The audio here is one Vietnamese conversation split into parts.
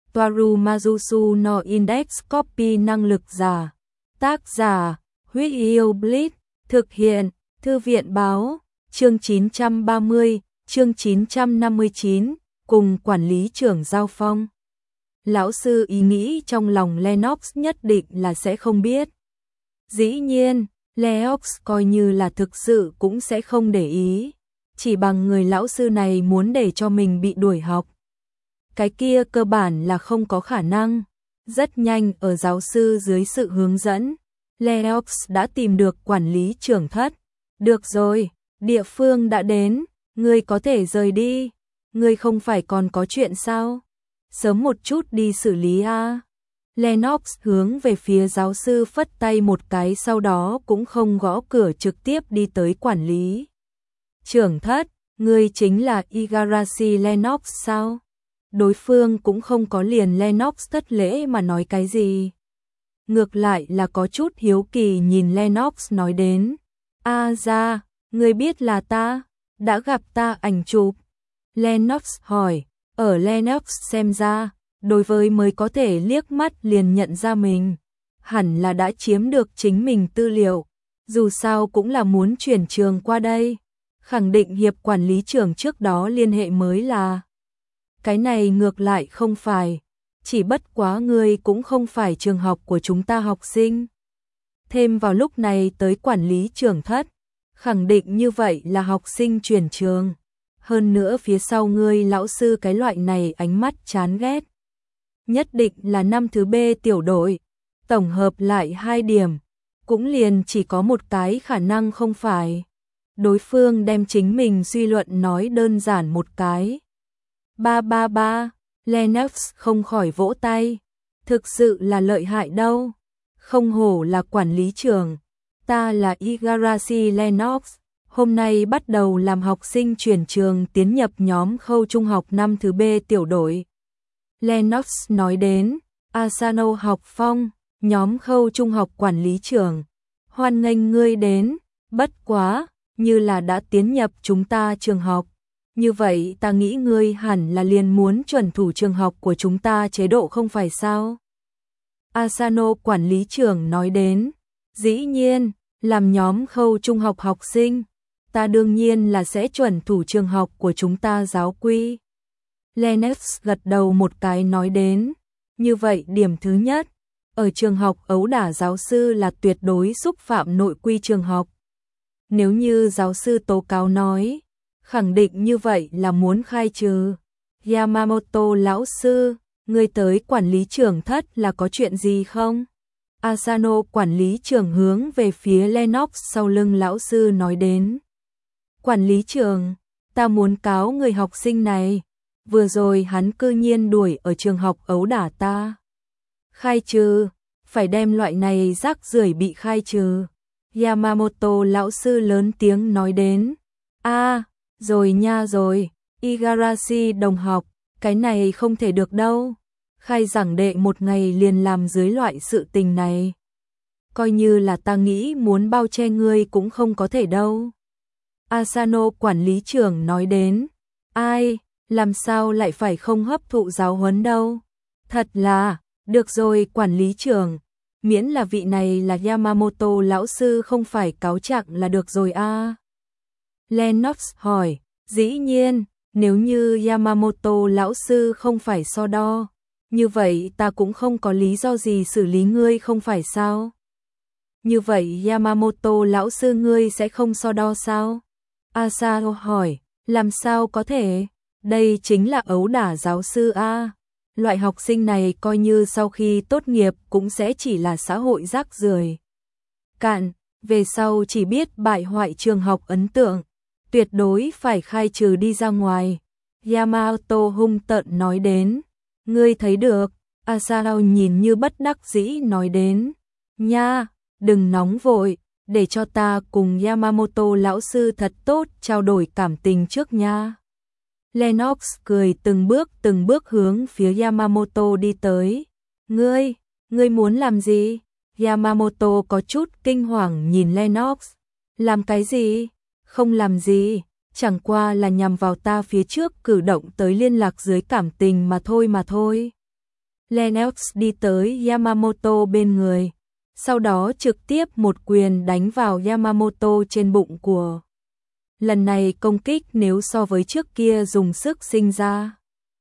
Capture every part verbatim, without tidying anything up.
Toaru Majusu no Index Copy năng lực giả. Tác giả, Huyết Yêu Blitz, thực hiện, Thư viện báo, chương chín trăm ba mươi, chương chín trăm năm mươi chín, cùng quản lý trưởng giao phong. Lão sư ý nghĩ trong lòng Lennox nhất định là sẽ không biết. Dĩ nhiên, Lennox coi như là thực sự cũng sẽ không để ý. Chỉ bằng người lão sư này muốn để cho mình bị đuổi học. Cái kia cơ bản là không có khả năng. Rất nhanh ở giáo sư dưới sự hướng dẫn, Lennox đã tìm được quản lý trưởng thất. Được rồi, địa phương đã đến, ngươi có thể rời đi. Ngươi không phải còn có chuyện sao? Sớm một chút đi xử lý a. Lennox hướng về phía giáo sư phất tay một cái, sau đó cũng không gõ cửa, trực tiếp đi tới quản lý trưởng thất. Ngươi chính là Igarashi Lennox sao? Đối phương cũng không có liền Lennox thất lễ mà nói cái gì. Ngược lại là có chút hiếu kỳ nhìn Lennox nói đến. A ra, ngươi biết là ta, đã gặp ta ảnh chụp. Lennox hỏi, ở Lennox xem ra, đối với mới có thể liếc mắt liền nhận ra mình, hẳn là đã chiếm được chính mình tư liệu, dù sao cũng là muốn chuyển trường qua đây. Khẳng định hiệp quản lý trưởng trước đó liên hệ mới là. Cái này ngược lại không phải, chỉ bất quá ngươi cũng không phải trường học của chúng ta học sinh. Thêm vào lúc này tới quản lý trưởng thất, khẳng định như vậy là học sinh chuyển trường. Hơn nữa phía sau ngươi lão sư cái loại này ánh mắt chán ghét. Nhất định là năm thứ B tiểu đội, tổng hợp lại hai điểm, cũng liền chỉ có một cái khả năng không phải. Đối phương đem chính mình suy luận nói đơn giản một cái. Ba ba ba, Lennox không khỏi vỗ tay. Thực sự là lợi hại đâu. Không hổ là quản lý trưởng. Ta là Igarashi Lennox. Hôm nay bắt đầu làm học sinh chuyển trường tiến nhập nhóm khâu trung học năm thứ B tiểu đội. Lennox nói đến, Asano học phong, nhóm khâu trung học quản lý trưởng. Hoan nghênh ngươi đến, bất quá, như là đã tiến nhập chúng ta trường học. Như vậy ta nghĩ ngươi hẳn là liền muốn chuẩn thủ trường học của chúng ta chế độ không phải sao? Asano quản lý trưởng nói đến, dĩ nhiên, làm nhóm khâu trung học học sinh, ta đương nhiên là sẽ chuẩn thủ trường học của chúng ta giáo quy. Lennox gật đầu một cái nói đến, như vậy điểm thứ nhất, ở trường học ấu đả giáo sư là tuyệt đối xúc phạm nội quy trường học. Nếu như giáo sư tố cáo nói, khẳng định như vậy là muốn khai trừ. Yamamoto lão sư, ngươi tới quản lý trưởng thất là có chuyện gì không? Asano quản lý trưởng hướng về phía Lennox sau lưng lão sư nói đến. Quản lý trưởng, ta muốn cáo người học sinh này. Vừa rồi hắn cư nhiên đuổi ở trường học ấu đả ta. Khai trừ, phải đem loại này rác rưởi bị khai trừ. Yamamoto lão sư lớn tiếng nói đến. A, à, rồi nha rồi, Igarashi đồng học, cái này không thể được đâu. Khai giảng đệ một ngày liền làm dưới loại sự tình này. Coi như là ta nghĩ muốn bao che ngươi cũng không có thể đâu. Asano quản lý trưởng nói đến. Ai, làm sao lại phải không hấp thụ giáo huấn đâu. Thật là, được rồi quản lý trưởng, miễn là vị này là Yamamoto lão sư không phải cáo trạng là được rồi a. À. Lennox hỏi, dĩ nhiên, nếu như Yamamoto lão sư không phải so đo, như vậy ta cũng không có lý do gì xử lý ngươi không phải sao? Như vậy Yamamoto lão sư ngươi sẽ không so đo sao? Asano hỏi, làm sao có thể? Đây chính là ấu đả giáo sư a. Loại học sinh này coi như sau khi tốt nghiệp cũng sẽ chỉ là xã hội rác rưởi. Cạn, về sau chỉ biết bại hoại trường học ấn tượng, tuyệt đối phải khai trừ đi ra ngoài. Yamamoto hung tợn nói đến. Ngươi thấy được, Asano nhìn như bất đắc dĩ nói đến. Nha, đừng nóng vội, để cho ta cùng Yamamoto lão sư thật tốt trao đổi cảm tình trước nha. Lennox cười từng bước từng bước hướng phía Yamamoto đi tới. Ngươi, ngươi muốn làm gì? Yamamoto có chút kinh hoàng nhìn Lennox. Làm cái gì? Không làm gì, chẳng qua là nhằm vào ta phía trước cử động tới liên lạc dưới cảm tình mà thôi mà thôi. Lennox đi tới Yamamoto bên người, sau đó trực tiếp một quyền đánh vào Yamamoto trên bụng của. Lần này công kích nếu so với trước kia dùng sức sinh ra.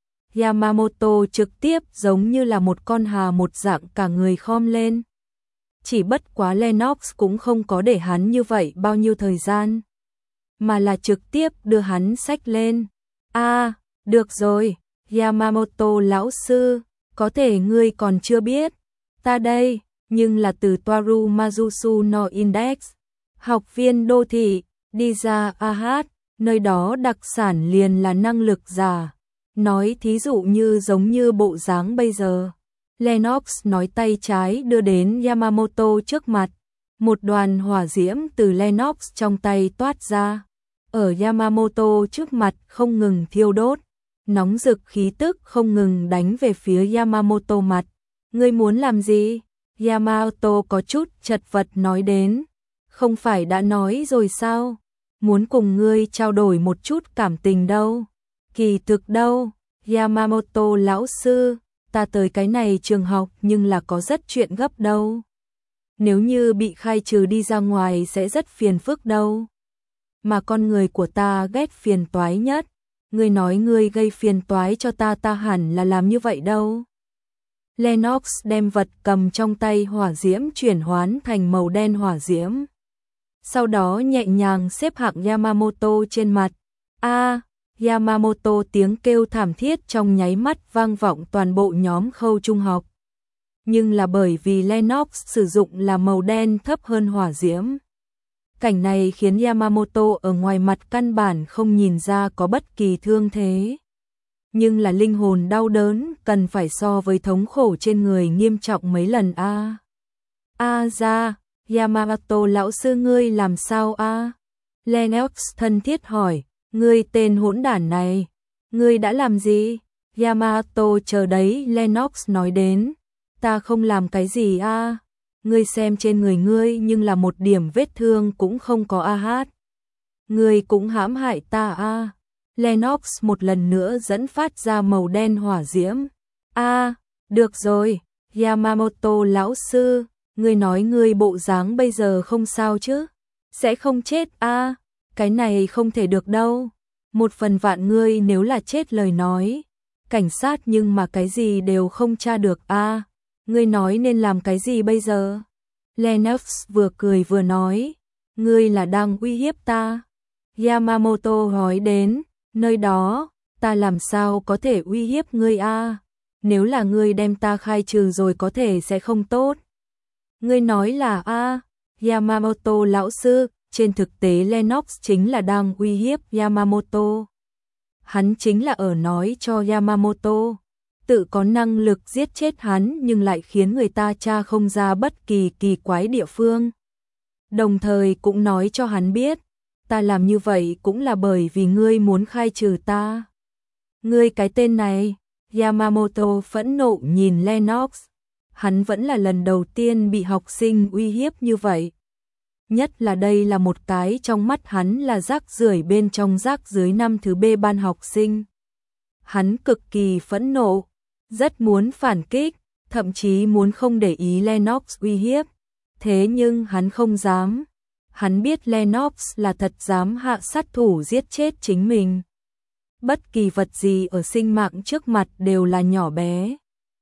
Yamamoto trực tiếp giống như là một con hà một dạng cả người khom lên. Chỉ bất quá Lennox cũng không có để hắn như vậy bao nhiêu thời gian, mà là trực tiếp đưa hắn xách lên. A, à, được rồi, Yamamoto lão sư, có thể ngươi còn chưa biết, ta đây, nhưng là từ Toaru Majusu no Index, học viên đô thị, đi ra a hát, nơi đó đặc sản liền là năng lực giả. Nói thí dụ như giống như bộ dáng bây giờ. Lennox nói tay trái đưa đến Yamamoto trước mặt. Một đoàn hỏa diễm từ Lennox trong tay toát ra. Ở Yamamoto trước mặt không ngừng thiêu đốt. Nóng rực khí tức không ngừng đánh về phía Yamamoto mặt. Ngươi muốn làm gì? Yamamoto có chút chật vật nói đến. Không phải đã nói rồi sao? Muốn cùng ngươi trao đổi một chút cảm tình đâu. Kỳ thực đâu, Yamamoto lão sư, ta tới cái này trường học nhưng là có rất chuyện gấp đâu. Nếu như bị khai trừ đi ra ngoài sẽ rất phiền phức đâu. Mà con người của ta ghét phiền toái nhất. Ngươi nói ngươi gây phiền toái cho ta, ta hẳn là làm như vậy đâu. Lennox đem vật cầm trong tay hỏa diễm chuyển hoán thành màu đen hỏa diễm. Sau đó nhẹ nhàng xếp hạng Yamamoto trên mặt. A, Yamamoto tiếng kêu thảm thiết trong nháy mắt vang vọng toàn bộ nhóm khâu trung học. Nhưng là bởi vì Lennox sử dụng là màu đen thấp hơn hỏa diễm. Cảnh này khiến Yamamoto ở ngoài mặt căn bản không nhìn ra có bất kỳ thương thế. Nhưng là linh hồn đau đớn cần phải so với thống khổ trên người nghiêm trọng mấy lần a. A ra, Yamamoto lão sư ngươi làm sao a? Lennox thân thiết hỏi. Ngươi tên hỗn đản này, ngươi đã làm gì? Yamamoto chờ đấy, Lennox nói đến, ta không làm cái gì a, à? Ngươi xem trên người ngươi nhưng là một điểm vết thương cũng không có a hát. Ngươi cũng hãm hại ta a. À? Lennox một lần nữa dẫn phát ra màu đen hỏa diễm. A, à, được rồi, Yamamoto lão sư, ngươi nói ngươi bộ dáng bây giờ không sao chứ? Sẽ không chết a? À? Cái này không thể được đâu. Một phần vạn ngươi nếu là chết lời nói. Cảnh sát nhưng mà cái gì đều không tra được a. À, ngươi nói nên làm cái gì bây giờ? Lennox vừa cười vừa nói. Ngươi là đang uy hiếp ta. Yamamoto hỏi đến. Nơi đó, ta làm sao có thể uy hiếp ngươi a? À? Nếu là ngươi đem ta khai trừ rồi có thể sẽ không tốt. Ngươi nói là a, à, Yamamoto lão sư. Trên thực tế Lennox chính là đang uy hiếp Yamamoto. Hắn chính là ở nói cho Yamamoto, tự có năng lực giết chết hắn nhưng lại khiến người ta tra không ra bất kỳ kỳ quái địa phương. Đồng thời cũng nói cho hắn biết, ta làm như vậy cũng là bởi vì ngươi muốn khai trừ ta. Ngươi cái tên này, Yamamoto phẫn nộ nhìn Lennox. Hắn vẫn là lần đầu tiên bị học sinh uy hiếp như vậy. Nhất là đây là một cái trong mắt hắn là rác rưởi bên trong rác dưới năm thứ B ban học sinh. Hắn cực kỳ phẫn nộ, rất muốn phản kích, thậm chí muốn không để ý Lennox uy hiếp. Thế nhưng hắn không dám. Hắn biết Lennox là thật dám hạ sát thủ giết chết chính mình. Bất kỳ vật gì ở sinh mạng trước mặt đều là nhỏ bé.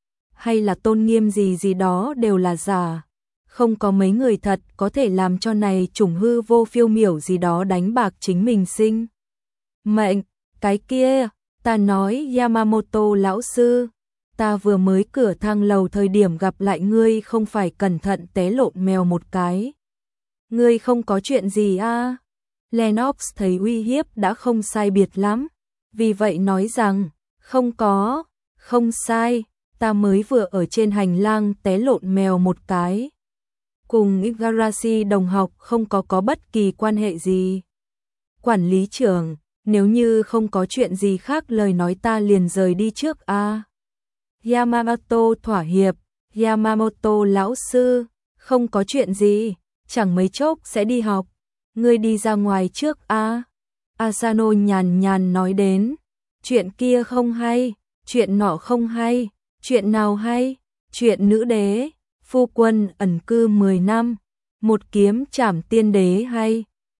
Hay là tôn nghiêm gì gì đó đều là giả. Không có mấy người thật có thể làm cho này chủng hư vô phiêu miểu gì đó đánh bạc chính mình sinh mệnh. Cái kia, ta nói Yamamoto lão sư, ta vừa mới cửa thang lầu thời điểm gặp lại ngươi không phải cẩn thận té lộn mèo một cái. Ngươi không có chuyện gì a? À? Lennox thấy uy hiếp đã không sai biệt lắm, vì vậy nói rằng, không có, không sai, ta mới vừa ở trên hành lang té lộn mèo một cái. Cùng Igarashi đồng học không có có bất kỳ quan hệ gì. Quản lý trưởng, nếu như không có chuyện gì khác lời nói ta liền rời đi trước a. À? Yamamoto thỏa hiệp, Yamamoto lão sư, không có chuyện gì, chẳng mấy chốc sẽ đi học, ngươi đi ra ngoài trước a. À? Asano nhàn nhàn nói đến, chuyện kia không hay, chuyện nọ không hay, Chuyện nào hay? Chuyện nữ đế, phu quân ẩn cư mười năm, một kiếm trảm tiên đế hay?